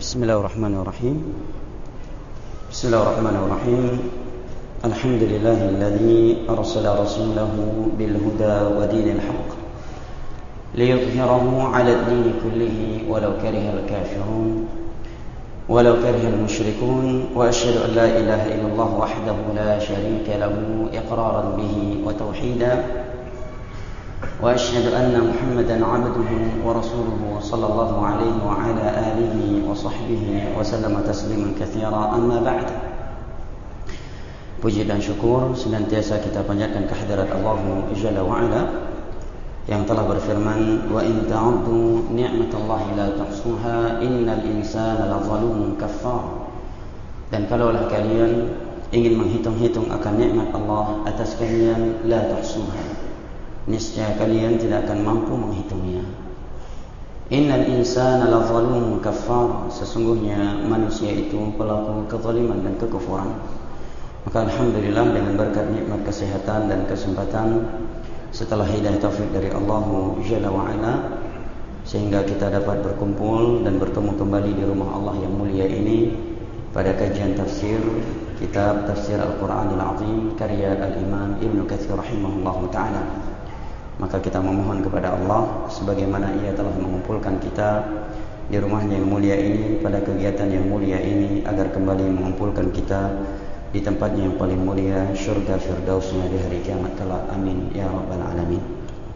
Bismillahirrahmanirrahim. Bismillahirrahmanirrahim. Alhamdulillahilladzi arsala rasulahu bil huda wa dinil haqq liyudhhirahu 'ala ad-din kullihi walau karihal kafirun walau karihal musyrikun wa asyhadu an la ilaha illallah wahdahu la syarika lahu iqraran bihi wa tauhida وأشهد أن محمدا عبده ورسوله صلى الله عليه وعلى آله وصحبه وسلم تسليما كثيرا أما بعد. Puji dan syukur senantiasa kita panjatkan kehadirat Allah Jalla wa Ala yang telah berfirman, wa in ta'uddu ni'matallahi la tuhsuha innal insana lazalumun kaffar. Dan kalaulah kalian ingin menghitung-hitung akan nikmat Allah atas kalian, la tuhsuha, niscaya kalian tidak akan mampu menghitungnya. Innal insana lazalumun kaffar, sesungguhnya manusia itu pelaku kezaliman dan kekufuran. Maka alhamdulillah dengan berkat nikmat kesehatan dan kesempatan setelah hidayah taufik dari Allah Jalla wa Ala, sehingga kita dapat berkumpul dan bertemu kembali di rumah Allah yang mulia ini pada kajian tafsir kitab Tafsir Al-Quranil Azim karya Al-Imam Ibnu Katsir rahimahullahu ta'ala. Maka kita memohon kepada Allah sebagaimana Ia telah mengumpulkan kita di rumahnya yang mulia ini pada kegiatan yang mulia ini, agar kembali mengumpulkan kita di tempatnya yang paling mulia, syurga firdausnya di hari kiamat kelak. Amin ya rabbal alamin.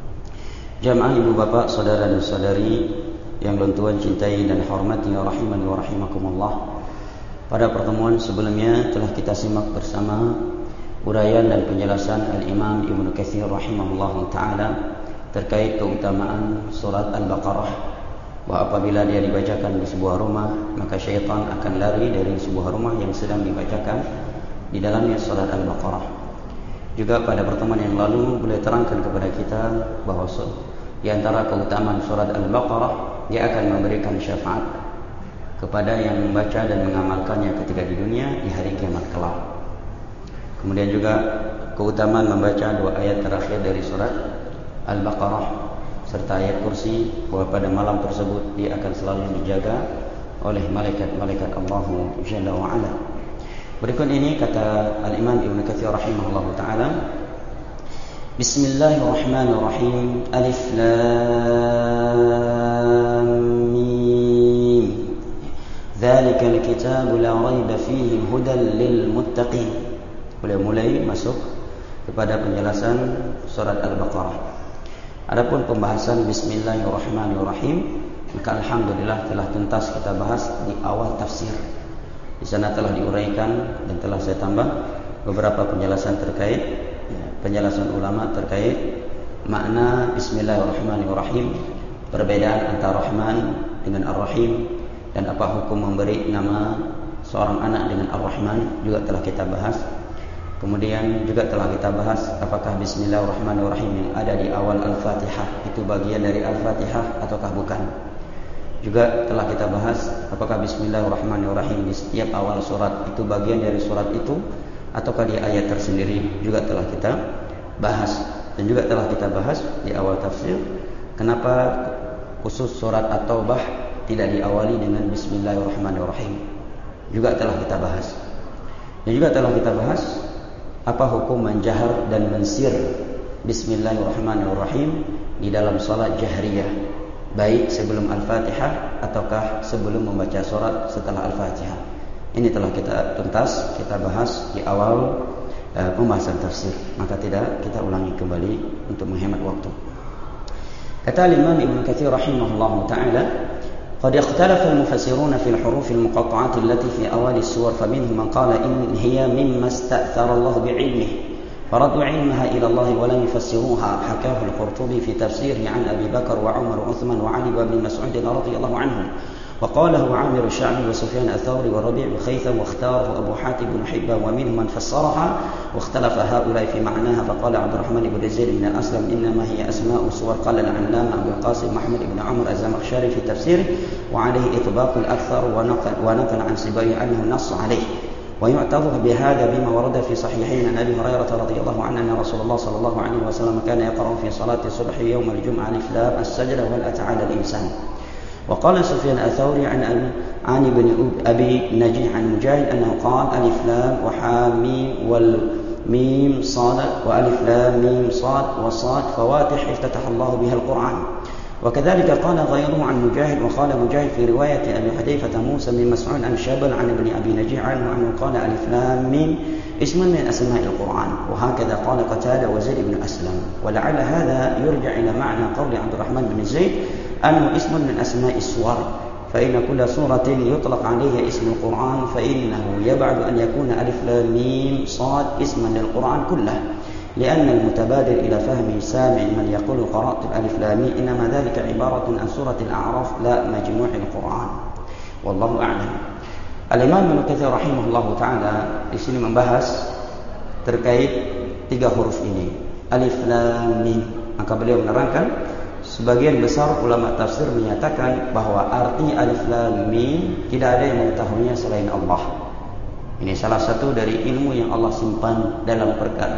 Jamaah ibu bapak, saudara dan saudari yang Tuhan cintai dan hormati rahimani wa rahimakumullah. Pada pertemuan sebelumnya telah kita simak bersama uraian dan penjelasan Al-Imam Ibnu Katsir rahimahullahu ta'ala terkait keutamaan surat Al-Baqarah, bahwa apabila dia dibacakan di sebuah rumah, maka syaitan akan lari dari sebuah rumah yang sedang dibacakan di dalamnya surat Al-Baqarah. Juga pada pertemuan yang lalu beliau terangkan kepada kita bahwa di antara keutamaan surat Al-Baqarah, dia akan memberikan syafaat kepada yang membaca dan mengamalkannya ketika di dunia di hari kiamat kelak. Kemudian juga keutamaan membaca dua ayat terakhir dari surat Al-Baqarah serta ayat kursi, bahwa pada malam tersebut dia akan selalu dijaga oleh malaikat-malaikat Allah Jalla wa Ala. Berikut ini kata Al-Imam Ibnu Katsir rahimahullahu ta'ala, Bismillahirrahmanirrahim. Alif Lam Mim. Dzalikal kitabu la raiba fihi hudan lil muttaqin. Beliau mulai masuk kepada penjelasan surat Al-Baqarah. Adapun pembahasan Bismillahirrahmanirrahim, maka alhamdulillah telah tuntas kita bahas di awal tafsir. Di sana telah diuraikan dan telah saya tambah beberapa penjelasan terkait penjelasan ulama terkait makna Bismillahirrahmanirrahim, perbedaan antara Rahman dengan Ar-Rahim, dan apa hukum memberi nama seorang anak dengan Ar-Rahman juga telah kita bahas. Kemudian juga telah kita bahas apakah Bismillahirrahmanirrahim yang ada di awal Al-Fatihah itu bagian dari Al-Fatihah ataukah bukan. Juga telah kita bahas apakah Bismillahirrahmanirrahim di setiap awal surat itu bagian dari surat itu ataukah di ayat tersendiri, juga telah kita bahas. Dan juga telah kita bahas di awal tafsir kenapa khusus surat At-Taubah tidak diawali dengan Bismillahirrahmanirrahim, juga telah kita bahas. Dan juga telah kita bahas apa hukum menjahar dan mensir Bismillahirrahmanirrahim di dalam salat jahriyah, baik sebelum Al-Fatihah ataukah sebelum membaca surat setelah Al-Fatihah. Ini telah kita tuntas, kita bahas di awal pembahasan tafsir, maka tidak kita ulangi kembali untuk menghemat waktu. Kata Imam Ibnu Katsir rahimahullahu ta'ala, قد اختلف المفسرون في الحروف المقطعة التي في أوائل السور، فمنهم من قال إن هي مما استأثر الله بعلمه فردوا علمها إلى الله ولم يفسروها. حكاه القرطبي في تفسيره عن أبي بكر وعمر وعثمان وعلي وابن مسعود رضي الله عنهم، وقاله عامر الشعبي وسفيان الثوري والربيع بن خيثم، واختاره أبو حاتم بن حبان، ومنهم من فسرها واختلف هؤلاء في معناها. فقال عبد الرحمن بن زيد بن الأسلم إنما هي أسماء صور. قال العلامة أبو القاسم محمد بن عمرو الزمخشري في تفسيره وعليه إطباق الأكثر، ونقل عن سبويه أنه نص عليه. ويعتبر بهذا بما ورد في صحيحين عن أبي هريرة رضي الله عنه أن رسول الله صلى الله عليه وسلم كان يقرأ في صلاة الصبح يوم الجمعة ألف لام السجدة وهل أتى على الإنسان. وقال سفيان الثوري عن ابن أبي نجيح عن مجاهد أنه قال ألف لام وحاميم والميم صاد وألف لام ميم صاد وصاد فواتح افتتح الله بها القرآن. وكذلك قال غيره عن مجاهد. وقال مجاهد في رواية أبي حذيفة موسى بن مسعود عن شابل عن ابن أبي نجيح عنه قال ألف لام ميم اسم من أسماء القرآن. وهكذا قال قتادة وزيد بن أسلم. ولعل هذا يرجع إلى معنى قول عبد الرحمن بن زيد أنه اسم من أسماء السور، فإن كل سورة يطلق عليها اسم القرآن فإنه يبعد أن يكون ألف لام ميم صاد اسما للقرآن كله، لأن المتبادر إلى فهم سامع من يقول قرأت الألف لام ميم إنما ذلك عبارة عن سورة الأعراف لا مجموع القرآن. والله أعلم. Al-Imam Ibnu Katsir rahimahullahu taala di sini membahas terkait 3 huruf ini, alif lam mim. Maka beliau menerangkan sebagian besar ulama tafsir menyatakan bahwa arti alif lam mim tidak ada yang mengetahuinya selain Allah. Ini salah satu dari ilmu yang Allah simpan dalam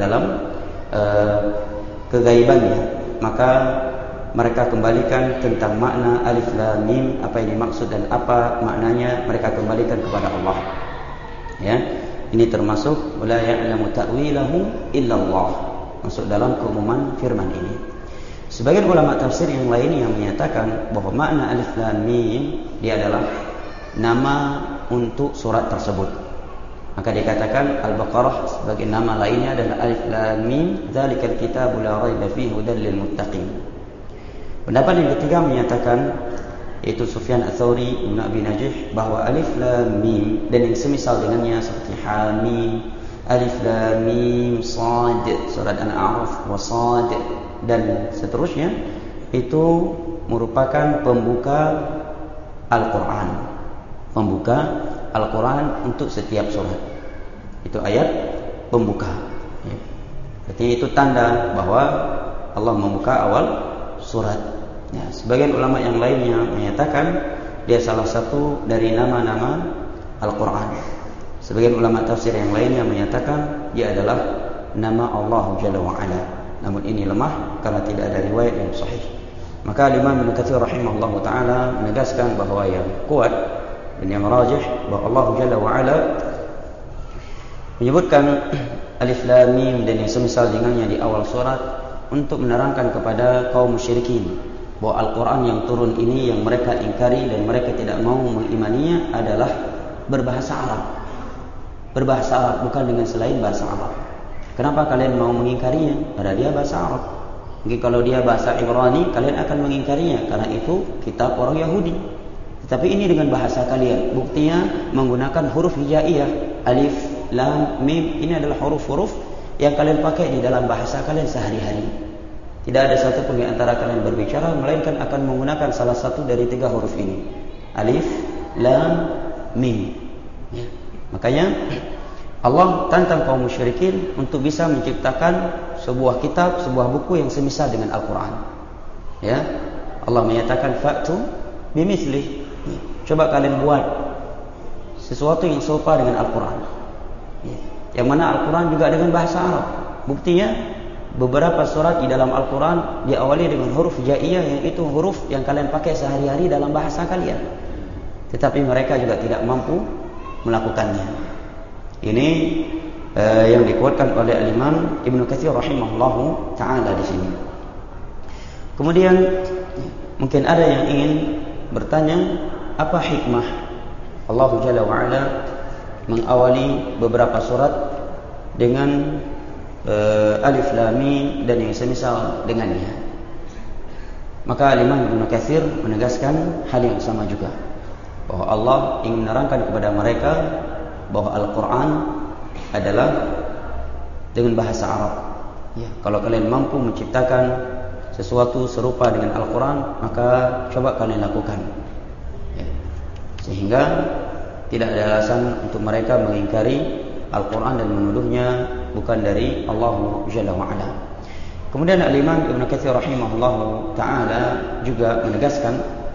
kegaibannya. Maka mereka kembalikan tentang makna alif lam mim, apa yang dimaksud dan apa maknanya, mereka kembalikan kepada Allah. Ya, ini termasuk la ya'lamu ta'wilahu illa Allah, masuk dalam keumuman firman ini. Sebagian ulama tafsir yang lain yang menyatakan bahwa makna alif lam mim dia adalah nama untuk surat tersebut. Maka dikatakan Al-Baqarah sebagai nama lainnya adalah alif lam mim dzalikal kitabu la raiba fihi hudal lil muttaqin. Pendapat yang ketiga menyatakan, yaitu Sufyan Ats-Tsauri, Ibn Abi Najih, bahwa alif lam mim dan yang semisal dengannya seperti hamim, alif lam mim sad, surat Al-A'raf, wa sad dan seterusnya, itu merupakan pembuka Al-Quran. Pembuka Al-Quran untuk setiap surat. Itu ayat pembuka. Artinya itu tanda bahwa Allah membuka awal surat. Ya, sebagian ulama yang lainnya menyatakan dia salah satu dari nama-nama Al-Quran. Sebagian ulama tafsir yang lainnya menyatakan dia adalah nama Allah Jalla wa'ala. Namun ini lemah karena tidak ada riwayat yang sahih. Maka Imam Ibnu Katsir rahimahullah ta'ala menegaskan bahawa yang kuat dan yang rajih bahawa Allah Jalla wa'ala menyebutkan alif lam mim dan yang semisal dengannya di awal surat untuk menerangkan kepada kaum musyrikin bahwa Al-Quran yang turun ini yang mereka ingkari dan mereka tidak mau mengimaninya adalah berbahasa Arab. Berbahasa Arab, bukan dengan selain bahasa Arab. Kenapa kalian mau mengingkarinya? Karena dia bahasa Arab. Mungkin kalau dia bahasa Ibrani, kalian akan mengingkarinya karena itu kitab orang Yahudi. Tetapi ini dengan bahasa kalian. Buktinya menggunakan huruf hijaiyah, alif, lam, mim. Ini adalah huruf-huruf yang kalian pakai di dalam bahasa kalian sehari-hari. Tidak ada satu pun di antara kalian berbicara melainkan akan menggunakan salah satu dari 3 huruf ini, alif, lam, mim. Ya. Makanya Allah tantang kaum musyrikin untuk bisa menciptakan sebuah kitab, sebuah buku yang semisal dengan Al-Quran. Ya, Allah menyatakan fa'tu bimithli. Coba kalian buat sesuatu yang serupa dengan Al-Quran. Ya. Yang mana Al-Quran juga dengan bahasa Arab. Buktinya beberapa surat di dalam Al-Quran diawali dengan huruf hijaiyah, yang itu huruf yang kalian pakai sehari-hari dalam bahasa kalian. Tetapi mereka juga tidak mampu melakukannya. Ini yang dikuatkan oleh Al-Imam Ibnu Katsir rahimahullahu ta'ala di sini. Kemudian mungkin ada yang ingin bertanya, apa hikmah Allah Jalla wa'ala mengawali beberapa surat dengan alif lam mim dan yang semisal dengannya? Maka Imam Ibnu Katsir menegaskan hal yang sama juga, bahwa Allah ingin menerangkan kepada mereka bahwa Al-Quran adalah dengan bahasa Arab. Ya, kalau kalian mampu menciptakan sesuatu serupa dengan Al-Quran, maka coba kalian lakukan. Ya, sehingga tidak ada alasan untuk mereka mengingkari Al-Quran dan menuduhnya bukan dari Allah Jalla wa'ala. Kemudian Al-Imam Ibnu Katsir rahimahullahu ta'ala juga menegaskan,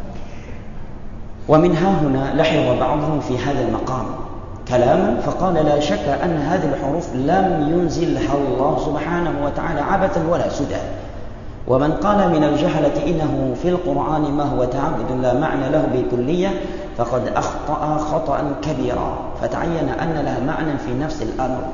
wa min hahuna lahidha ba'dhum fi hadzal maqam kalaman faqala la shakka anna hadhihi al-huruf lam yunzilha Allah subhanahu wa ta'ala abatan wala sudan, ومن قال من الجهلة إنه في القرآن ما هو تعبد لا معنى له بكلية فقد أخطأ خطأ كبيرا فتعين أن له معنى في نفس الأمر.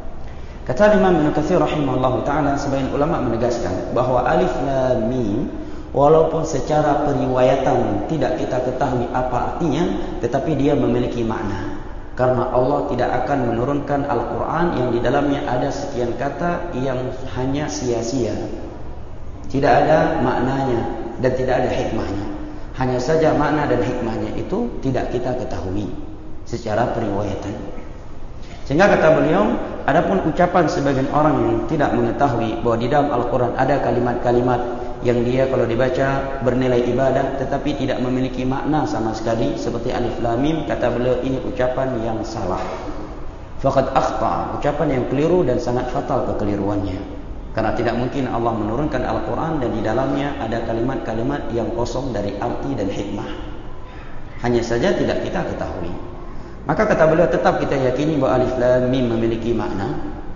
Kata Imam Ibnu Katsir rahimahullah ta'ala, sebagian ulama menegaskan bahwa alif lam mim walaupun secara periwayatan tidak kita ketahui apa artinya, tetapi dia memiliki makna. Karena Allah tidak akan menurunkan Al-Quran yang di dalamnya ada sekian kata yang hanya sia-sia, tidak ada maknanya dan tidak ada hikmahnya. Hanya saja makna dan hikmahnya itu tidak kita ketahui secara periwayatan. Sehingga kata beliau, adapun ucapan sebagian orang yang tidak mengetahui bahwa di dalam Al-Quran ada kalimat-kalimat yang dia kalau dibaca bernilai ibadah tetapi tidak memiliki makna sama sekali seperti alif lam mim, kata beliau ini ucapan yang salah. Faqad akhta, ucapan yang keliru dan sangat fatal kekeliruannya. Karena tidak mungkin Allah menurunkan Al-Quran dan di dalamnya ada kalimat-kalimat yang kosong dari arti dan hikmah. Hanya saja tidak kita ketahui. Maka kata beliau tetap kita yakini bahwa alif lam mim memiliki makna.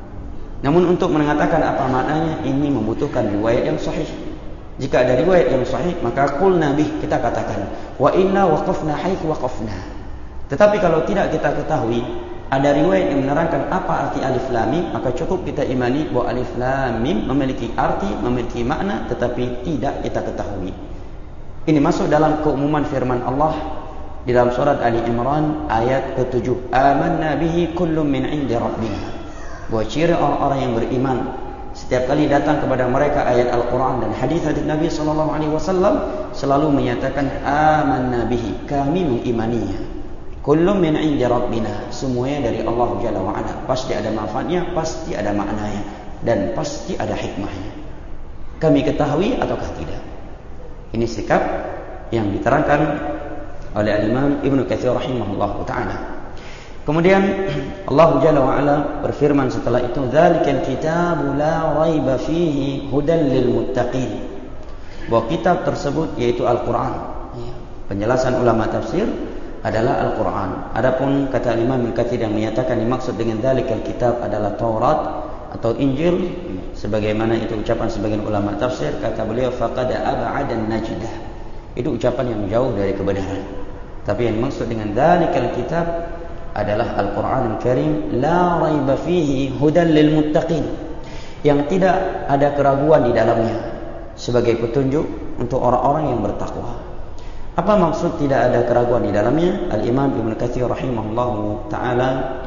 Namun untuk mengatakan apa maknanya ini membutuhkan riwayat yang sahih. Jika ada riwayat yang sahih maka qulna bih, kita katakan wa inna waqafna haitsu waqafna. Tetapi kalau tidak kita ketahui ada riwayat yang menerangkan apa arti alif lam mim, maka cukup kita imani bahwa alif lam mim memiliki arti, memiliki makna tetapi tidak kita ketahui. Ini masuk dalam keumuman firman Allah di dalam surat Ali Imran ayat ke-7, amanna bihi kullum min 'indi rabbina. Bahwa ciri orang-orang yang beriman setiap kali datang kepada mereka ayat Al-Quran dan hadis-hadis Nabi SAW selalu menyatakan amanna bihi, kami mengimaninya. Kullum min 'indi rabbina, semuanya dari Allah Jalla wa Ala. Pasti ada manfaatnya, pasti ada maknanya dan pasti ada hikmahnya. Kami ketahui ataukah tidak? Ini sikap yang diterangkan oleh Imam Ibnu Katsir rahimahullah ta'ala. Kemudian Allah Jalla wa Ala berfirman setelah itu, dzalikal kitabu la raiba fihi hudan lil muttaqin. Bahwa kitab tersebut yaitu Al-Quran. Penjelasan ulama tafsir adalah Al-Quran. Adapun kata Imam Ibnu Katsir yang menyatakan dimaksud dengan dzalikal kitab adalah Taurat atau Injil, sebagaimana itu ucapan sebagian ulama tafsir, kata beliau faqad ab'adan najdah. Itu ucapan yang jauh dari kebenaran. Tapi yang dimaksud dengan dzalikal kitab adalah Al-Quran Al-Karim la raiba fihi hudan lil muttaqin, yang tidak ada keraguan di dalamnya sebagai petunjuk untuk orang-orang yang bertakwa. Apa maksud tidak ada keraguan di dalamnya? Al-Imam Ibnu Katsir rahimahullahu ta'ala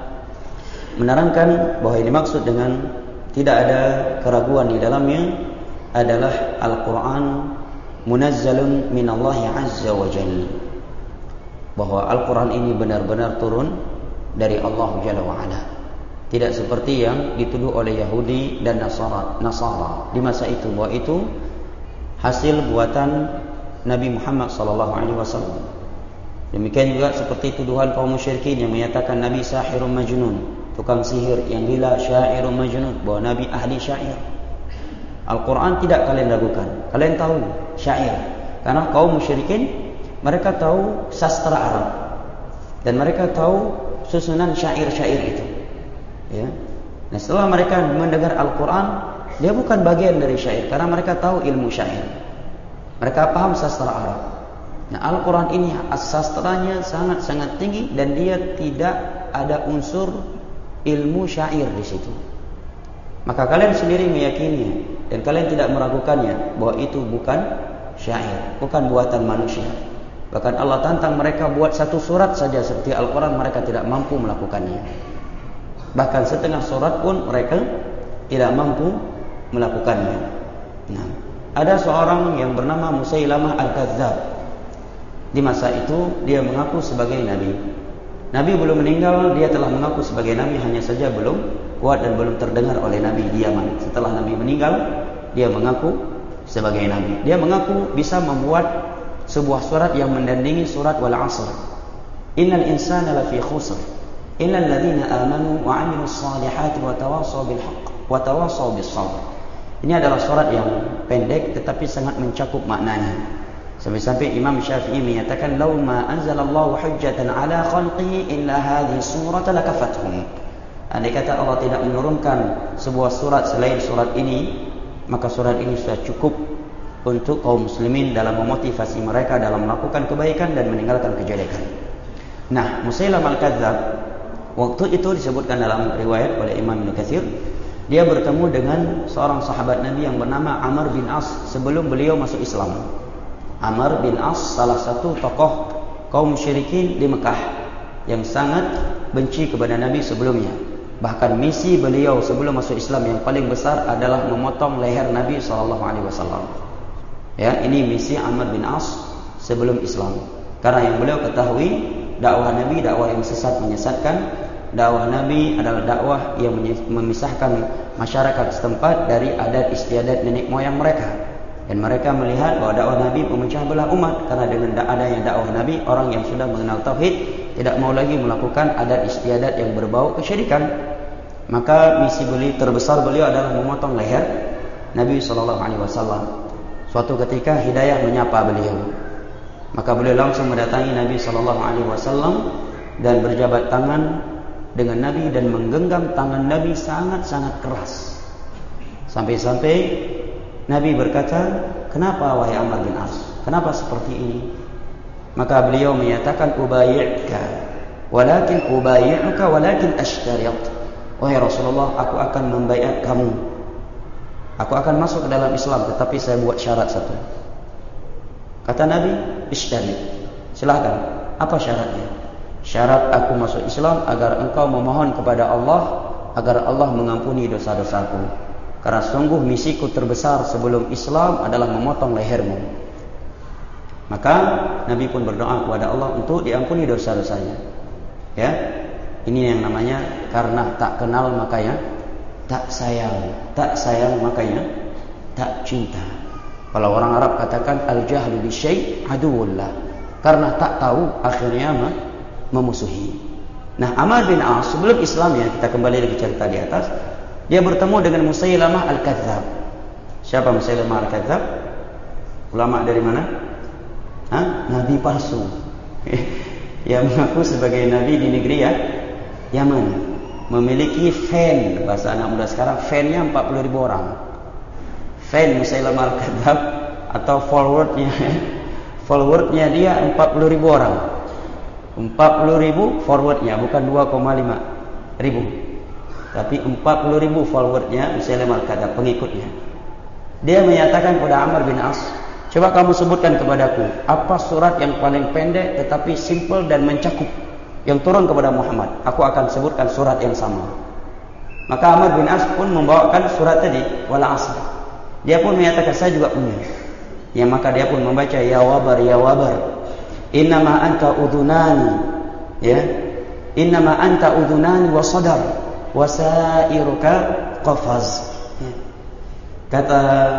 menerangkan bahwa yang dimaksud dengan tidak ada keraguan di dalamnya adalah Al-Quran munazzalun minallahi azza wa jalla, bahwa Al-Quran ini benar-benar turun dari Allah Jalla wa Ala. Tidak seperti yang dituduh oleh Yahudi dan Nasara di masa itu, bahwa itu hasil buatan Nabi Muhammad SAW. Demikian juga seperti tuduhan kaum musyrikin yang menyatakan Nabi sahirun majnun, tukang sihir yang gila, syairun majnun, bahwa Nabi ahli syair. Al-Quran tidak kalian ragukan, kalian tahu syair. Karena kaum musyrikin mereka tahu sastra Arab dan mereka tahu susunan syair-syair itu. Ya. Nah, setelah mereka mendengar Al-Quran, dia bukan bagian dari syair karena mereka tahu ilmu syair. Mereka paham sastra Arab. Nah, Al-Quran ini sastranya sangat-sangat tinggi dan dia tidak ada unsur ilmu syair di situ. Maka kalian sendiri meyakini dan kalian tidak meragukannya bahwa itu bukan syair, bukan buatan manusia. Bahkan Allah tantang mereka buat satu surat saja seperti Al-Quran, mereka tidak mampu melakukannya. Bahkan setengah surat pun mereka tidak mampu melakukannya. Nah, ada seorang yang bernama Musailamah Al-Kadzdzab. Di masa itu dia mengaku sebagai Nabi. Nabi belum meninggal, dia telah mengaku sebagai Nabi, hanya saja belum kuat dan belum terdengar oleh Nabi di Yaman. Setelah Nabi meninggal, dia mengaku sebagai Nabi. Dia mengaku bisa membuat sebuah surat yang mendandingi surat wal 'asr. Innal insana lafi khusr illal ladzina amanu wa 'amilus salihati wa tawassaw bil haqq wa tawassaw bis sabr. Ini adalah surat yang pendek tetapi sangat mencakup maknanya. Sampai-sampai Imam Syafi'i menyatakan law ma anzalallahu hujjatan ala khalqihi illa hadhihi surata lakafathum. Andai kata Allah tidak menurunkan sebuah surat selain surat ini, maka surat ini sudah cukup untuk kaum muslimin dalam memotivasi mereka dalam melakukan kebaikan dan meninggalkan kejelekan. Nah, Musailamah al-Kadzdzab waktu itu disebutkan dalam riwayat oleh Imam Ibnu Katsir, dia bertemu dengan seorang sahabat Nabi yang bernama Amr bin As sebelum beliau masuk Islam. Amr bin As salah satu tokoh kaum musyrikin di Mekah yang sangat benci kepada Nabi sebelumnya. Bahkan misi beliau sebelum masuk Islam yang paling besar adalah memotong leher Nabi SAW. Ya, ini misi Amr bin As sebelum Islam. Karena yang beliau ketahui, dakwah Nabi dakwah yang sesat menyesatkan. Dakwah Nabi adalah dakwah yang memisahkan masyarakat setempat dari adat istiadat nenek moyang mereka. Dan mereka melihat bahwa dakwah Nabi memecah belah umat. Karena dengan adanya dakwah Nabi, orang yang sudah mengenal tauhid tidak mau lagi melakukan adat istiadat yang berbau kesyirikan. Maka misi beliau terbesar beliau adalah memotong leher Nabi SAW. Suatu ketika Hidayah menyapa beliau, maka beliau langsung mendatangi Nabi SAW dan berjabat tangan dengan Nabi dan menggenggam tangan Nabi sangat-sangat keras. Sampai-sampai Nabi berkata, "Kenapa wahai Amr bin As? Kenapa seperti ini?" Maka beliau menyatakan, "Ubayyuka, walakin ubayyuka walakin ashtarit." Wahai Rasulullah, aku akan membaiat kamu. Aku akan masuk ke dalam Islam, tetapi saya buat syarat satu. Kata Nabi, "Ishtarit." Silakan. Apa syaratnya? Syarat aku masuk Islam agar engkau memohon kepada Allah agar Allah mengampuni dosa-dosaku. Karena sungguh misiku terbesar sebelum Islam adalah memotong lehermu. Maka Nabi pun berdoa kepada Allah untuk diampuni dosa-dosanya. Ya, ini yang namanya karena tak kenal makanya tak sayang, tak sayang makanya tak cinta. Kalau orang Arab katakan al-jahlu bisyai' aduwullah. Karena tak tahu akhirnya memusuhi. Nah, Amr bin As sebelum Islam, ya kita kembali lagi cerita di atas, dia bertemu dengan Musailamah al-Kadzdzab. Siapa Musailamah al-Kadzdzab? Ulama dari mana? Nabi palsu. Yang mengaku sebagai nabi di negeri ya Yaman. Memiliki fan, bahasa anak muda sekarang, fannya 40.000 orang. Fan Musailamah al-Kadzdzab atau forwardnya dia 40.000 orang. 40.000 forwardnya, bukan 2,5 ribu, tapi 40.000 forwardnya Musailamah al-Kadzdzab, pengikutnya. Dia menyatakan kepada Amr bin As, "Coba kamu sebutkan kepadaku apa surat yang paling pendek tetapi simple dan mencakup yang turun kepada Muhammad. Aku akan sebutkan surat yang sama." Maka Amr bin As pun membawakan surat tadi, Wal 'Asr. Dia pun menyatakan, "Saya juga punya." Ya, maka dia pun membaca, "Ya wabar, ya wabar, innama anta udhunani." Ya, innama anta udhunani wa sadar wa sa'iruka qafaz. Ya. Kata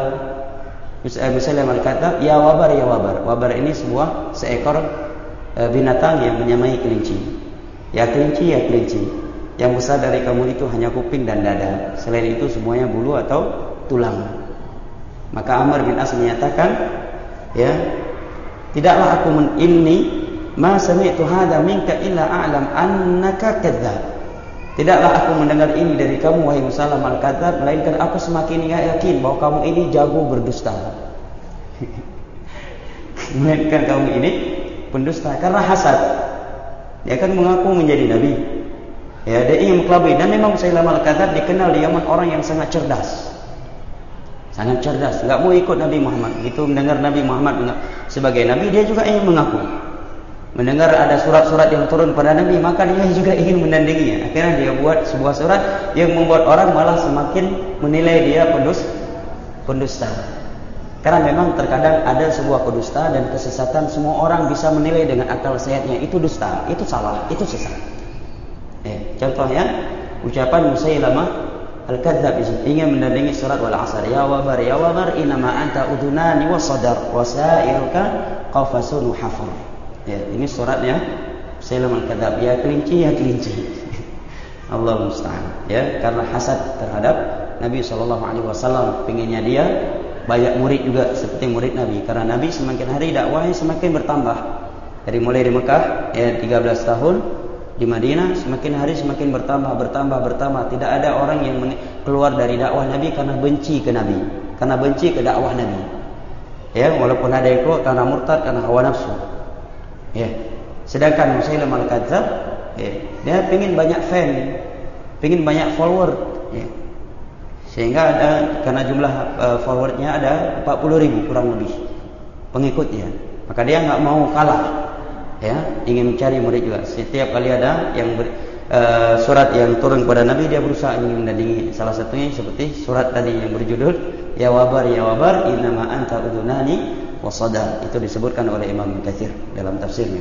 Musailamah al-Kadzdzab, "Ya wabar, ya wabar." Wabar ini seekor binatang yang menyamai kelinci. Ya kelinci, ya kelinci. Yang besar dari kamu itu hanya kuping dan dada. Selain itu semuanya bulu atau tulang. Maka Amr bin As menyatakan, ya, "Tidaklah aku inni ma sami'tu hadza minka illa a'lam annaka kadzdzab." Tidaklah aku mendengar ini dari kamu wahai Musailamah al-Kadzdzab, melainkan aku semakin yakin bahwa kamu ini jago berdusta. Melainkan kamu ini pendusta karena hasad. Dia kan mengaku menjadi nabi. Ya, dia ingin mengelabui, dan memang Musailamah al-Kadzdzab dikenal di Yaman orang yang sangat cerdas. Sangat cerdas, enggak mau ikut Nabi Muhammad. Begitu mendengar Nabi Muhammad sebagai nabi, dia juga ingin mengaku. Mendengar ada surat-surat yang turun pada Nabi, maka dia juga ingin menandinginya. Akhirnya dia buat sebuah surat yang membuat orang malah semakin menilai dia pendusta. Karena memang terkadang ada sebuah kedusta dan kesesatan, semua orang bisa menilai dengan akal sehatnya itu dusta, itu salah, itu sesat. Contohnya ucapan Musailamah al-Kadzdzab ingin menandingi surat Wal 'Asr, "Ya wabar, ya wabar, innama anta udhunani wa sadar wa sa'iruka qafasun hafar." Ya, ini suratnya Musailamah al-Kadzdzab, ya kelinci, ya kelinci. Allah musta'an. Ya, karena hasad terhadap Nabi SAW, pengennya dia banyak murid juga seperti murid Nabi. Karena Nabi semakin hari dakwahnya semakin bertambah. Dari mulai di Mekah, ya 13 tahun, di Madinah semakin hari semakin bertambah. Tidak ada orang yang keluar dari dakwah Nabi karena benci ke Nabi, karena benci ke dakwah Nabi. Ya, walaupun ada yang keluar karena murtad, karena hawa nafsu. Ya. Sedangkan Musailamah al-Kadzdzab, ya, dia ingin banyak fan, ingin banyak follower, ya. Sehingga ada, karena jumlah followernya ada 40.000 kurang lebih pengikutnya. Maka dia nggak mau kalah, ya, ingin mencari murid juga. Setiap kali ada yang surat yang turun kepada Nabi, dia berusaha ingin menandingi. Salah satunya seperti surat tadi yang berjudul Ya wabar innama anta udunani wasadar. Itu disebutkan oleh Imam Katsir dalam tafsirnya.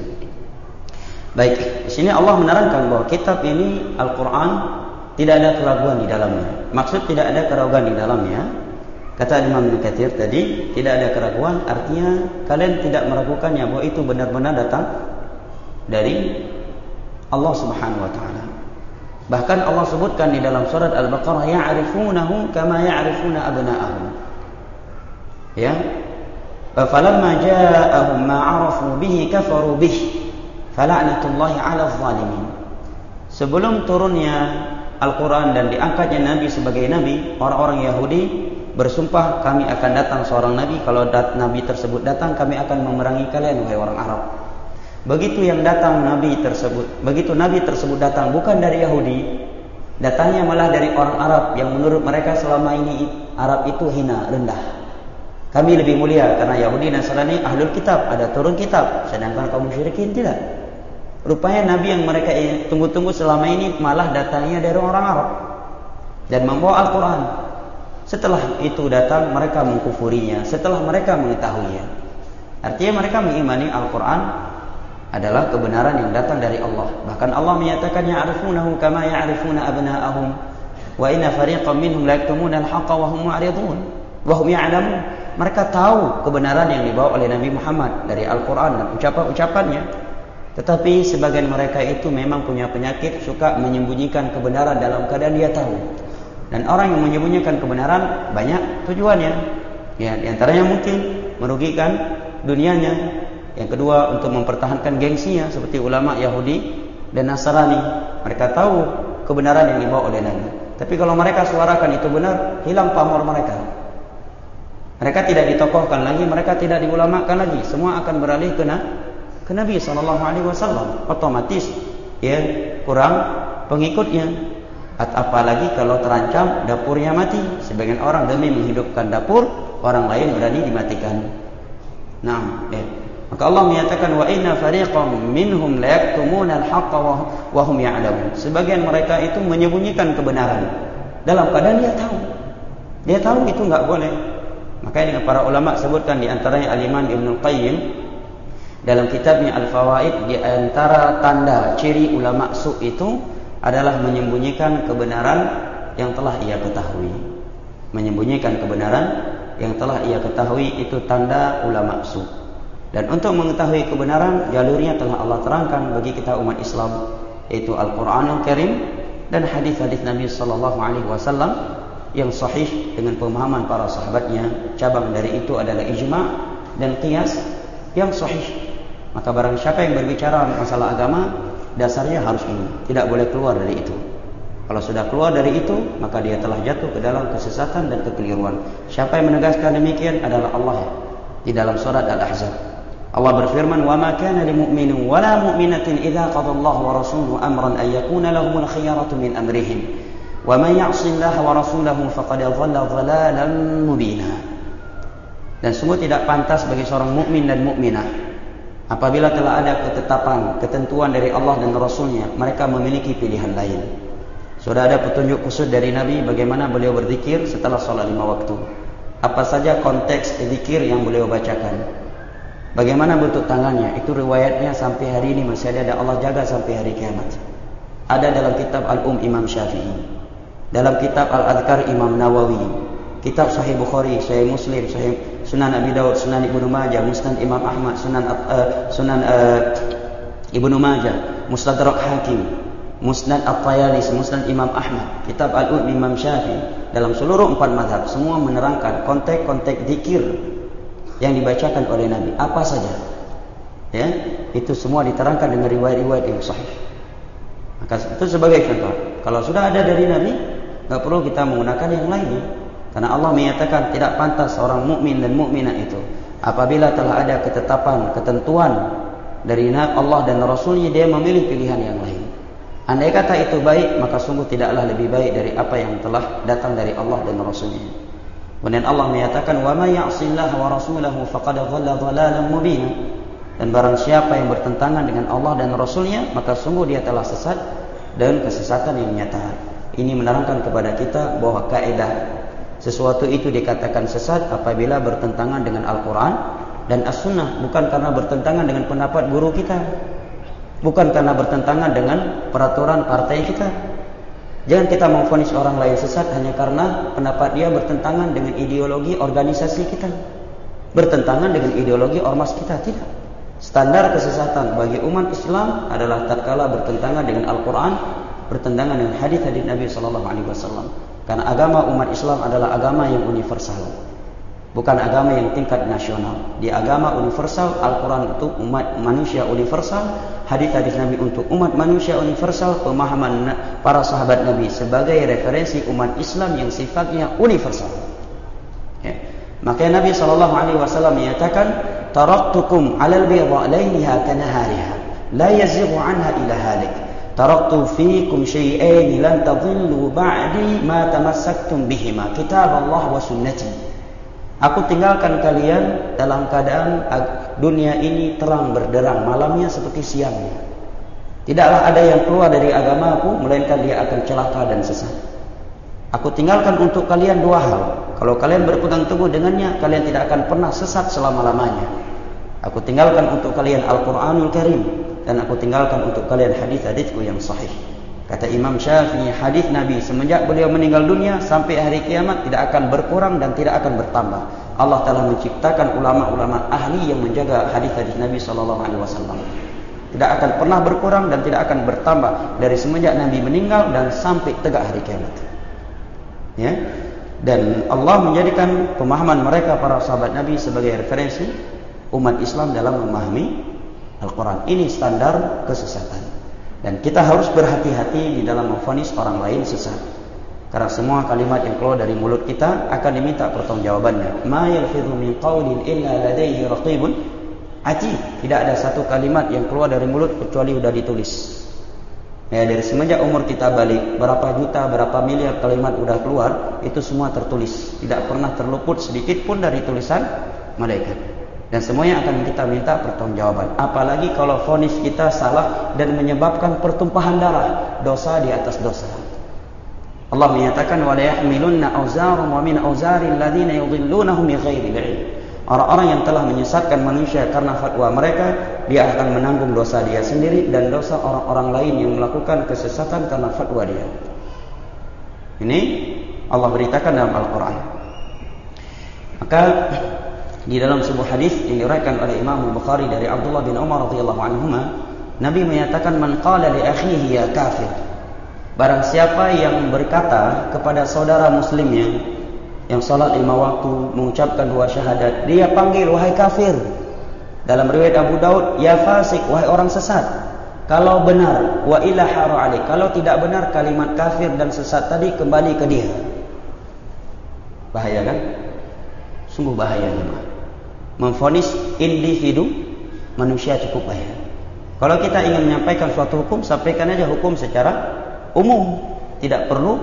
Baik, di sini Allah menerangkan bahwa kitab ini Al-Quran tidak ada keraguan di dalamnya. Maksud tidak ada keraguan di dalamnya, kata Imam Katsir tadi, tidak ada keraguan artinya kalian tidak meragukannya bahwa itu benar-benar datang dari Allah Subhanahu wa taala. Bahkan Allah sebutkan di dalam surat Al-Baqarah, ya'rifunahu kama ya'rifuna abna'ahum. Ya. Falamma ja'ahum ma 'arafu bihi kafaru bihi. Fala'natullahi 'alal zalimin. Sebelum turunnya Al-Quran dan diangkatnya Nabi sebagai Nabi, orang-orang Yahudi bersumpah, kami akan datang seorang Nabi. Kalau Nabi tersebut datang, kami akan memerangi kalian, wahai orang Arab. Begitu yang datang Nabi tersebut, begitu Nabi tersebut datang bukan dari Yahudi, datangnya malah dari orang Arab yang menurut mereka selama ini Arab itu hina, rendah. Kami lebih mulia karena Yahudi Nasrani ahlul kitab, ada turun kitab, sedangkan kaum musyrikin tidak. Rupanya Nabi yang mereka tunggu-tunggu selama ini malah datangnya dari orang Arab dan membawa Al-Quran. Setelah itu datang mereka mengkufurinya, setelah mereka mengetahuinya. Artinya mereka mengimani Al-Quran adalah kebenaran yang datang dari Allah. Bahkan Allah menyatakan ya'rifunahu kama ya'rifuna abna'ahum wa inna fariqan minhum la yaktumuna al-haqqa wa hum mu'ridun wa hum ya'lamun. Mereka tahu kebenaran yang dibawa oleh Nabi Muhammad dari Al-Quran dan ucapan-ucapannya. Tetapi sebagian mereka itu memang punya penyakit, suka menyembunyikan kebenaran dalam keadaan dia tahu. Dan orang yang menyembunyikan kebenaran banyak tujuannya. Ya, di antaranya mungkin merugikan dunianya. Yang kedua untuk mempertahankan gengsinya, seperti ulama Yahudi dan Nasrani. Mereka tahu kebenaran yang dibawa oleh Nabi. Tapi kalau mereka suarakan itu benar, hilang pamor mereka. Mereka tidak ditokohkan lagi, mereka tidak diulamakan lagi. Semua akan beralih ke Nabi SAW. Otomatis ya kurang pengikutnya. Apalagi kalau terancam dapurnya mati. Sebagian orang demi menghidupkan dapur, orang lain berani dimatikan. Nah, maka Allah menyatakan wa inna fariqam minhum la yaktumuna al-haqqa wa hum ya'lamun. Sebagian mereka itu menyembunyikan kebenaran dalam keadaan dia tahu. Dia tahu itu enggak boleh. Makanya para ulama sebutkan di antaranya Al-Imam Ibnu Qayyim dalam kitabnya Al-Fawaid, di antara tanda ciri ulama su itu adalah menyembunyikan kebenaran yang telah ia ketahui. Menyembunyikan kebenaran yang telah ia ketahui itu tanda ulama su. Dan untuk mengetahui kebenaran, jalurnya telah Allah terangkan bagi kita umat Islam, yaitu Al-Qur'anul Karim dan hadis-hadis Nabi sallallahu alaihi wasallam yang sahih dengan pemahaman para sahabatnya. Cabang dari itu adalah ijma' dan qiyas yang sahih. Maka barang siapa yang berbicara masalah agama, dasarnya harus ini, tidak boleh keluar dari itu. Kalau sudah keluar dari itu, maka dia telah jatuh ke dalam kesesatan dan kekeliruan. Siapa yang menegaskan demikian adalah Allah di dalam surat Al-Ahzab. Allah berfirman, "Wa ma kana lil mu'minin wa la mu'minatin idza qada Allahu wa rasuluhu amran ay yakuna lahumul khiyaratu min amrihim. Wa man ya'si Allaha wa rasulahu faqad dhalla dhalalan mubina." Dan sungguh tidak pantas bagi seorang mukmin dan mukminah apabila telah ada ketetapan, ketentuan dari Allah dan Rasulnya, mereka memiliki pilihan lain. Sudah ada petunjuk khusus dari Nabi bagaimana beliau berzikir setelah sholat 5 waktu. Apa saja konteks zikir yang beliau bacakan. Bagaimana bentuk tangannya, itu riwayatnya sampai hari ini masih ada, Allah jaga sampai hari kiamat. Ada dalam kitab Al-Um Imam Syafi'i, dalam kitab Al-Adhkar Imam Nawawi, kitab Sahih Bukhari, Sahih Muslim, Sahih Sunan Abi Daud, Sunan Ibnu Majah, Musnad Imam Ahmad, Sunan Ibnu Majah, Mustadrak Hakim, Musnad At-Tayalisi, Musnad Imam Ahmad, kitab Al-Um Imam Syafi'i. Dalam seluruh 4 mazhab semua menerangkan konteks-konteks zikir yang dibacakan oleh Nabi apa saja. Ya, itu semua diterangkan dengan riwayat-riwayat yang sahih. Maka itu sebagai contoh. Kalau sudah ada dari Nabi, enggak perlu kita menggunakan yang lain. Karena Allah menyatakan tidak pantas seorang mukmin dan mukminah itu apabila telah ada ketetapan, ketentuan dari Allah dan Rasulnya, dia memilih pilihan yang lain. Andai kata itu baik, maka sungguh tidaklah lebih baik dari apa yang telah datang dari Allah dan Rasulnya. Kemudian Allah menyatakan, wa may ya'sillaha wa rasulahu faqad dhalla dhalalan mubina. Dan barang siapa yang bertentangan dengan Allah dan Rasulnya, maka sungguh dia telah sesat dan kesesatan yang nyata. Ini menerangkan kepada kita bahwa kaidah sesuatu itu dikatakan sesat apabila bertentangan dengan Al-Quran dan As-Sunnah, bukan karena bertentangan dengan pendapat guru kita, bukan karena bertentangan dengan peraturan partai kita. Jangan kita memvonis orang lain sesat hanya karena pendapat dia bertentangan dengan ideologi organisasi kita, bertentangan dengan ideologi ormas kita. Tidak. Standar kesesatan bagi umat Islam adalah tatkala bertentangan dengan Al-Quran, bertentangan dengan hadis-hadis Nabi SAW. Karena agama umat Islam adalah agama yang universal, bukan agama yang tingkat nasional. Di agama universal, Al-Quran untuk umat manusia universal, hadis-hadis Nabi untuk umat manusia universal, pemahaman para sahabat Nabi sebagai referensi umat Islam yang sifatnya universal. Ya. Makanya Nabi SAW menyatakan, taraktukum alal bayda lailiha kanahariha la yazighu anha ila halik. Taraktu fiikum syai'ain lan tadhillu ba'di ma tamassaktum bihima, kitab Allah wa sunnati. Aku tinggalkan kalian dalam keadaan dunia ini terang berderang, malamnya seperti siangnya. Tidaklah ada yang keluar dari agamaku melainkan dia akan celaka dan sesat. Aku tinggalkan untuk kalian dua hal. Kalau kalian berpegang teguh dengannya, kalian tidak akan pernah sesat selama-lamanya. Aku tinggalkan untuk kalian Al-Quranul Karim, dan aku tinggalkan untuk kalian hadis-hadisku yang sahih. Kata Imam Syafi'i, hadis Nabi semenjak beliau meninggal dunia sampai hari kiamat tidak akan berkurang dan tidak akan bertambah. Allah telah menciptakan ulama-ulama ahli yang menjaga hadis-hadis Nabi SAW. Tidak akan pernah berkurang dan tidak akan bertambah dari semenjak Nabi meninggal dan sampai tegak hari kiamat. Ya. Dan Allah menjadikan pemahaman mereka para sahabat Nabi sebagai referensi umat Islam dalam memahami Al-Quran. Ini standar kesesatan. Dan kita harus berhati-hati di dalam memvonis orang lain sesat. Karena semua kalimat yang keluar dari mulut kita akan diminta pertanggungjawabannya. Ma yalfidhu min qawlin illa ladayhi raqibun atid. Tidak ada satu kalimat yang keluar dari mulut kecuali sudah ditulis. Ya, dari semenjak umur kita balik, berapa juta, berapa miliar kalimat sudah keluar, itu semua tertulis. Tidak pernah terluput sedikit pun dari tulisan malaikat. Dan semuanya akan kita minta pertanggungjawaban. Apalagi kalau vonis kita salah dan menyebabkan pertumpahan darah, dosa di atas dosa. Allah menyatakan, wa la yahmilunna awzarahum wa min awzaril ladzina yudhillunahum bighairi ilm. Orang-orang yang telah menyesatkan manusia karena fatwa mereka, dia akan menanggung dosa dia sendiri dan dosa orang-orang lain yang melakukan kesesatan karena fatwa dia. Ini Allah beritakan dalam Al-Quran. Maka di dalam sebuah hadis yang diriwayatkan oleh Imam Bukhari dari Abdullah bin Umar radhiyallahu anhuma, Nabi menyatakan, man qala li akhihi ya kafir. Barang siapa yang berkata kepada saudara muslimnya yang salat 5 waktu, mengucapkan 2 syahadat, dia panggil wahai kafir. Dalam riwayat Abu Daud, ya fasik, wahai orang sesat. Kalau benar, wa illa haru alaik. Kalau tidak benar, kalimat kafir dan sesat tadi kembali ke dia. Bahaya kan? Sungguh bahaya teman. Memvonis individu manusia cukup bahaya. Kalau kita ingin menyampaikan suatu hukum, sampaikan aja hukum secara umum, tidak perlu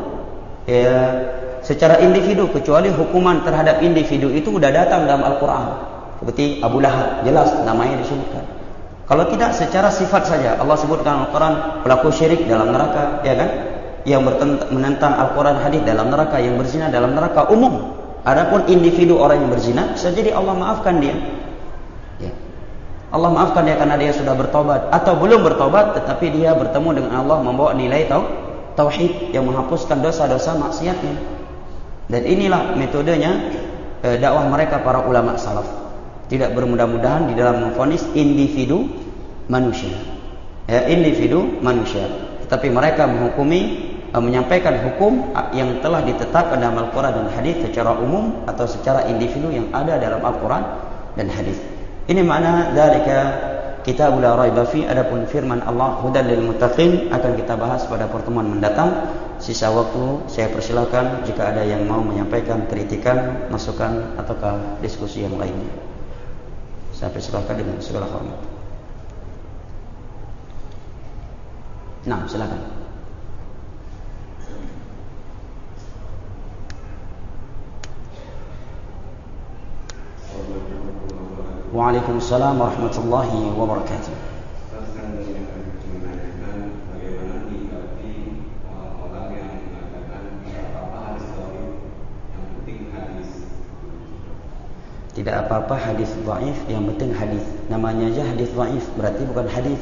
secara individu, kecuali hukuman terhadap individu itu sudah datang dalam Al-Quran. Seperti Abu Lahab, jelas namanya disebutkan. Kalau tidak, secara sifat saja. Allah sebutkan Al-Quran, pelaku syirik dalam neraka, ya kan? Yang menentang Al-Quran hadis dalam neraka, yang berzina dalam neraka, umum. Adapun individu orang yang berzina, bisa jadi Allah maafkan dia. Ya. Allah maafkan dia karena dia sudah bertobat atau belum bertobat, tetapi dia bertemu dengan Allah membawa nilai tauhid yang menghapuskan dosa-dosa maksiatnya. Dan inilah metodenya dakwah mereka para ulama salaf. Tidak bermudah-mudahan di dalam memvonis individu manusia. Individu manusia. Tetapi mereka menyampaikan hukum yang telah ditetapkan dalam Al-Quran dan hadis secara umum atau secara individu yang ada dalam Al-Quran dan hadis. Ini makna dzalika kitabul la raiba fi. Adapun firman Allah hudal lil muttaqin akan kita bahas pada pertemuan mendatang. Sisa waktu saya persilakan jika ada yang mau menyampaikan kritikan, masukan ataukah diskusi yang lainnya. Saya persilahkan dengan segala hormat. Nah, silakan. Waalaikumsalam warahmatullahi wabarakatuh. Tidak apa-apa hadis dhaif, yang penting hadis. Namanya aja hadis dhaif, berarti bukan hadis.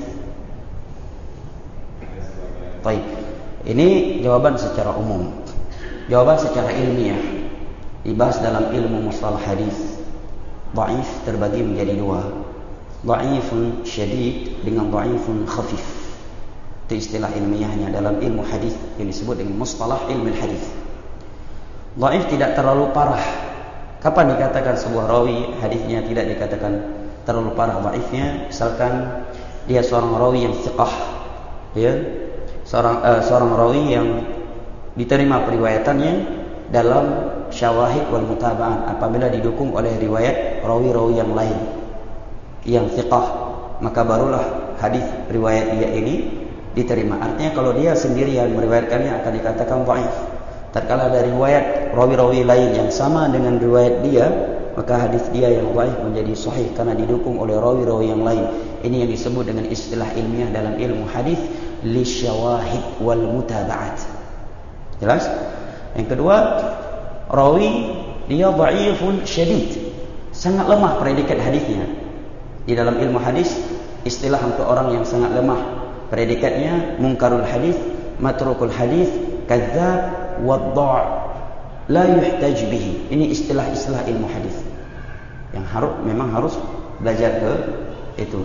Baik. Ini jawaban secara umum. Jawaban secara ilmiah dibahas dalam ilmu mustalah hadis. Dhaif terbagi menjadi dua. Dhaifun syadid dengan dhaifun khafif. Itu istilah ilmiahnya dalam ilmu hadis yang disebut dengan mustalah ilmu hadis. Dhaif tidak terlalu parah. Kapan dikatakan sebuah rawi hadisnya tidak dikatakan terlalu parah dhaifnya? Misalkan dia seorang rawi yang thiqah, ya, seorang rawi yang diterima periwayatannya dalam syawahid wal mutaba'an, apabila didukung oleh riwayat rawi-rawi yang lain yang thiqah, maka barulah hadis riwayat dia ini diterima. Artinya kalau dia sendirian meriwayatkannya akan dikatakan dhaif. Tatkala ada riwayat rawi-rawi lain yang sama dengan riwayat dia, maka hadis dia yang dhaif menjadi sahih karena didukung oleh rawi-rawi yang lain. Ini yang disebut dengan istilah ilmiah dalam ilmu hadis, li syawahid wal mutaba'at. Jelas? Yang kedua, rawi dia dhaifun syadid, sangat lemah predikat hadisnya. Di dalam ilmu hadis, istilah untuk orang yang sangat lemah predikatnya munkarul hadis, matrukul hadis, kadzdzab, wadda' la yuhtaj bihi. Ini istilah-istilah ilmu hadis yang memang harus belajar ke itu.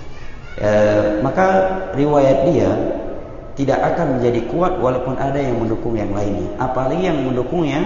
Maka riwayat dia tidak akan menjadi kuat walaupun ada yang mendukung yang lainnya. Apalagi yang mendukungnya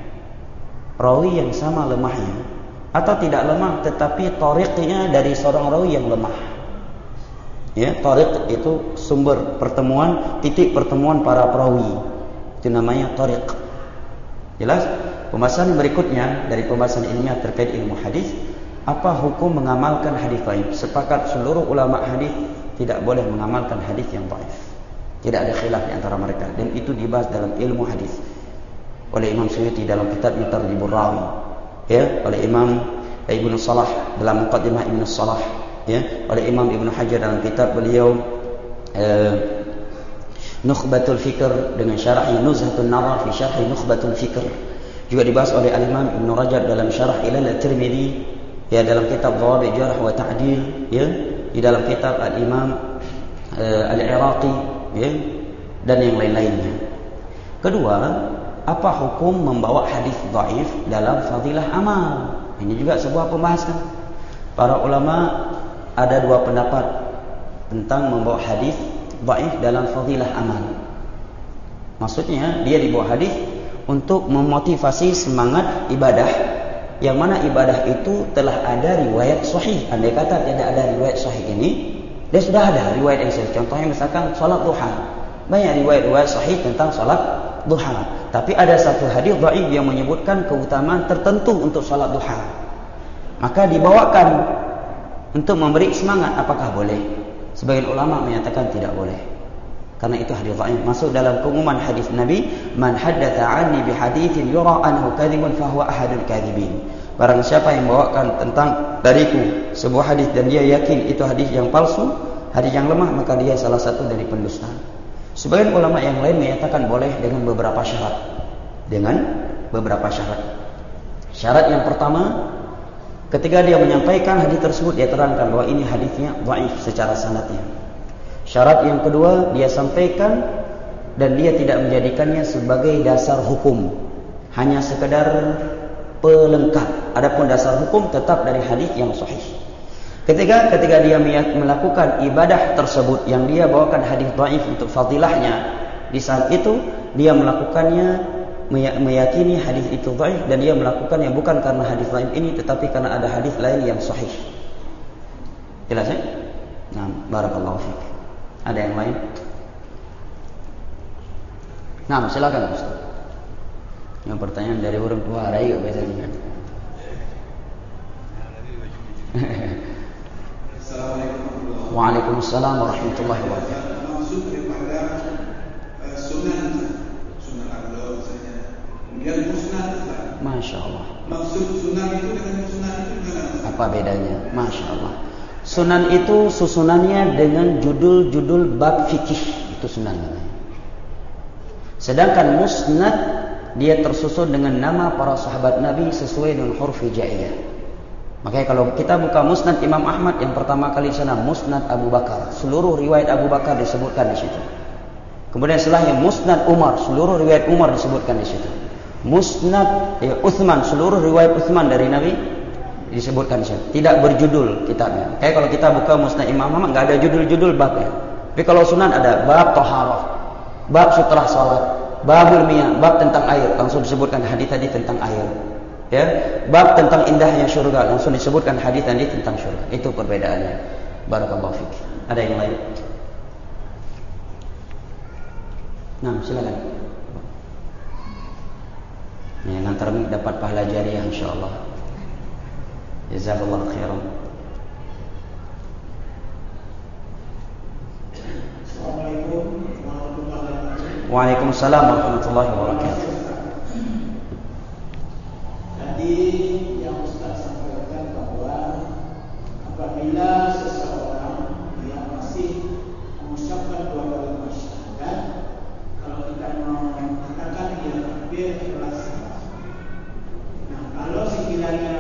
rawi yang sama lemahnya, atau tidak lemah tetapi thariqnya dari seorang rawi yang lemah. Ya, thariq itu sumber pertemuan, titik pertemuan para perawi. Itu namanya thariq. Jelas? Pembahasan berikutnya dari pembahasan ilmiah terkait ilmu hadis, apa hukum mengamalkan hadis dhaif? Sepakat seluruh ulama hadis tidak boleh mengamalkan hadis yang dhaif. Tidak ada khilaf di antara mereka, dan itu dibahas dalam ilmu hadis oleh Imam Suyuti dalam kitabnya Tarjibur Rawi, ya, oleh Imam Ibnu Salah dalam Muqaddimah Ibnu Salah, ya, oleh Imam Ibnu Hajar dalam kitab beliau Nukhbatul Fikr dengan syarahnya Nuzhatun Nazar fi syarh Nukhbatul Fikr. Juga dibahas oleh Al-Imam Ibnu Rajab dalam syarah Ilal At-Tirmidzi, ya, dalam kitab Dhawabi' Jarh wa Ta'dil, ya, di dalam kitab Al-Imam Al-Iraqi, ya, dan yang lain-lainnya. Kedua, apa hukum membawa hadis dhaif dalam fadilah amal? Ini juga sebuah pembahasan. Para ulama ada dua pendapat tentang membawa hadis dhaif dalam fadilah amal. Maksudnya dia dibawa hadis untuk memotivasi semangat ibadah, yang mana ibadah itu telah ada riwayat sahih. Andai kata tidak ada riwayat sahih ini, dia sudah ada riwayat yang sahih. Contohnya misalkan salat duha. Banyak riwayat-riwayat sahih tentang salat duha. Tapi ada satu hadis dhaif yang menyebutkan keutamaan tertentu untuk salat duha. Maka dibawakan untuk memberi semangat. Apakah boleh? Sebagian ulama menyatakan tidak boleh, karena itu hadis dhaif, masuk dalam keumuman hadis Nabi, man haddatsa 'anni bi haditsin yura anhu kadzibun fa huwa ahadul kadzibin. Barang siapa yang membawakan tentang dariku sebuah hadis dan dia yakin itu hadis yang palsu, hadis yang lemah, maka dia salah satu dari pendusta. Sebagian ulama yang lain menyatakan boleh dengan beberapa syarat. Syarat yang pertama, ketika dia menyampaikan hadis tersebut, dia terangkan bahwa ini hadisnya dhaif secara sanadnya. Syarat yang kedua, dia sampaikan dan dia tidak menjadikannya sebagai dasar hukum, hanya sekedar pelengkap. Adapun dasar hukum tetap dari hadis yang sahih. Ketika dia melakukan ibadah tersebut yang dia bawakan hadis dhaif untuk fadilahnya, di saat itu dia melakukannya meyakini hadis itu dhaif, dan dia melakukannya bukan karena hadis dhaif ini, tetapi karena ada hadis lain yang sahih. Jelas ya? Nah, barakallahu fiik. Ada yang lain? Nah, silakan Ustaz. Yang pertanyaan dari orang tua ada juga biasanya. Waalaikumsalam warahmatullahi wabarakatuh. Maksud daripada sunan Allah saja. Kemudian musnad. Masya Allah. Maksud sunan itu dengan musnad itu gimana? Apa bedanya? Masya Allah. Sunan itu susunannya dengan judul-judul bab fikih, itu sunan namanya. Sedangkan musnad dia tersusun dengan nama para sahabat Nabi sesuai dengan huruf hijaiyah. Makanya kalau kita buka musnad Imam Ahmad, yang pertama kali sana musnad Abu Bakar, seluruh riwayat Abu Bakar disebutkan di situ. Kemudian setelahnya musnad Umar, seluruh riwayat Umar disebutkan di situ. Musnad Utsman, seluruh riwayat Utsman dari Nabi disebutkan di situ. Tidak berjudul kitabnya. Kayak kalau kita buka musnad Imam Ahmad enggak ada judul-judul babnya. Tapi kalau sunan ada bab taharah, bab setelah salat, babul miyah, bab tentang air, langsung disebutkan hadis-hadis tentang air. Ya, bab tentang indahnya syurga, langsung disebutkan hadis-hadis tentang syurga. Itu perbedaannya. Barakallahu fiik. Ada yang lain? Nah, silakan. Yang nanti dapat pahala jariah insyaallah. Jazakallahu khairan. Assalamualaikum warahmatullahi wabarakatuh. Waalaikumsalam warahmatullahi wabarakatuh. Tadi yang Ustaz sampaikan bahwa apabila seseorang yang masih mengucapkan dua kalimat syahadat, kalau kita mengatakan dia takbir ikhlas. Nah, kalau sekiranya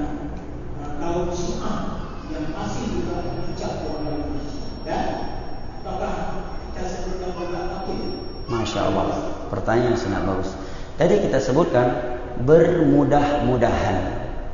kaum Syiah yang masih juga mengucap dua kalimat syahadat, apakah kita sebutkan juga takbir? Masya Allah. Pertanyaan sangat bagus. Tadi kita sebutkan bermudah-mudahan.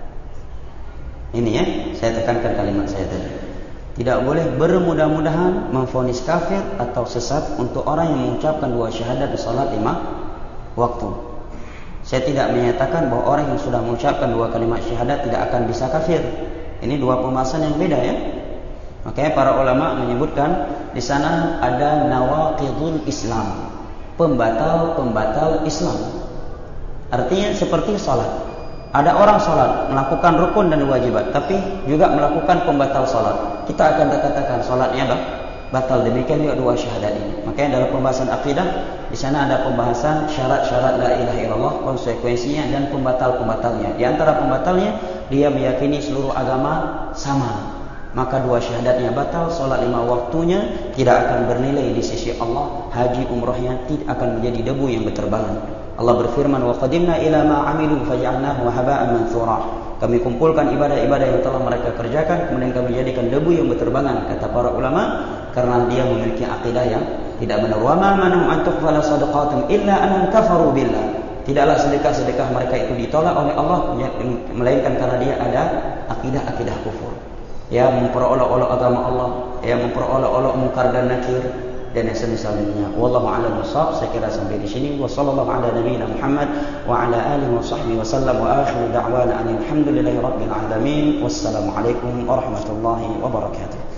Ini ya, saya tekankan kalimat saya tadi. Tidak boleh bermudah-mudahan memvonis kafir atau sesat untuk orang yang mengucapkan dua syahadat di salat 5 waktu. Saya tidak menyatakan bahwa orang yang sudah mengucapkan dua kalimat syahadat tidak akan bisa kafir. Ini dua pembahasan yang beda ya. Makanya para ulama menyebutkan di sana ada nawaqidul Islam, pembatal-pembatal Islam. Artinya seperti salat. Ada orang salat melakukan rukun dan wajibat, tapi juga melakukan pembatal salat. Kita akan katakan salatnya batal. Demikian juga dua syahadat ini. Makanya dalam pembahasan akidah di sana ada pembahasan syarat-syarat la ilaha illallah, konsekuensinya dan pembatal-pembatalnya. Di antara pembatalnya dia meyakini seluruh agama sama. Maka dua syahadatnya batal, salat 5 waktunya tidak akan bernilai di sisi Allah, haji umrahnya tidak akan menjadi debu yang berterbangan. Allah berfirman, wa qadimna ila ma amilu faj'alnahu haba'an manthura. Kami kumpulkan ibadah-ibadah yang telah mereka kerjakan, kemudian kami jadikan debu yang berterbangan, kata para ulama, karena dia memiliki akidah yang tidak benar. Wa ma manhum an tuqbala sadaqatuhum illa an kafaru billah. Tidaklah sedekah-sedekah mereka itu ditolak oleh Allah, melainkan karena dia ada akidah-akidah kufur. Ya, memperolok-olok agama Allah, ya memperolok-olok mungkar dan nakir dan yang semisalnya. Wallahu a'lam bishawab. Saya kira sampai di sini. Wassallallahu ala nabiyina Muhammad wa ala alihi wa sahbihi wa sallam wa akhiru da'wana alhamdulillahi rabbil alamin. Wassalamu alaikum warahmatullahi wabarakatuh.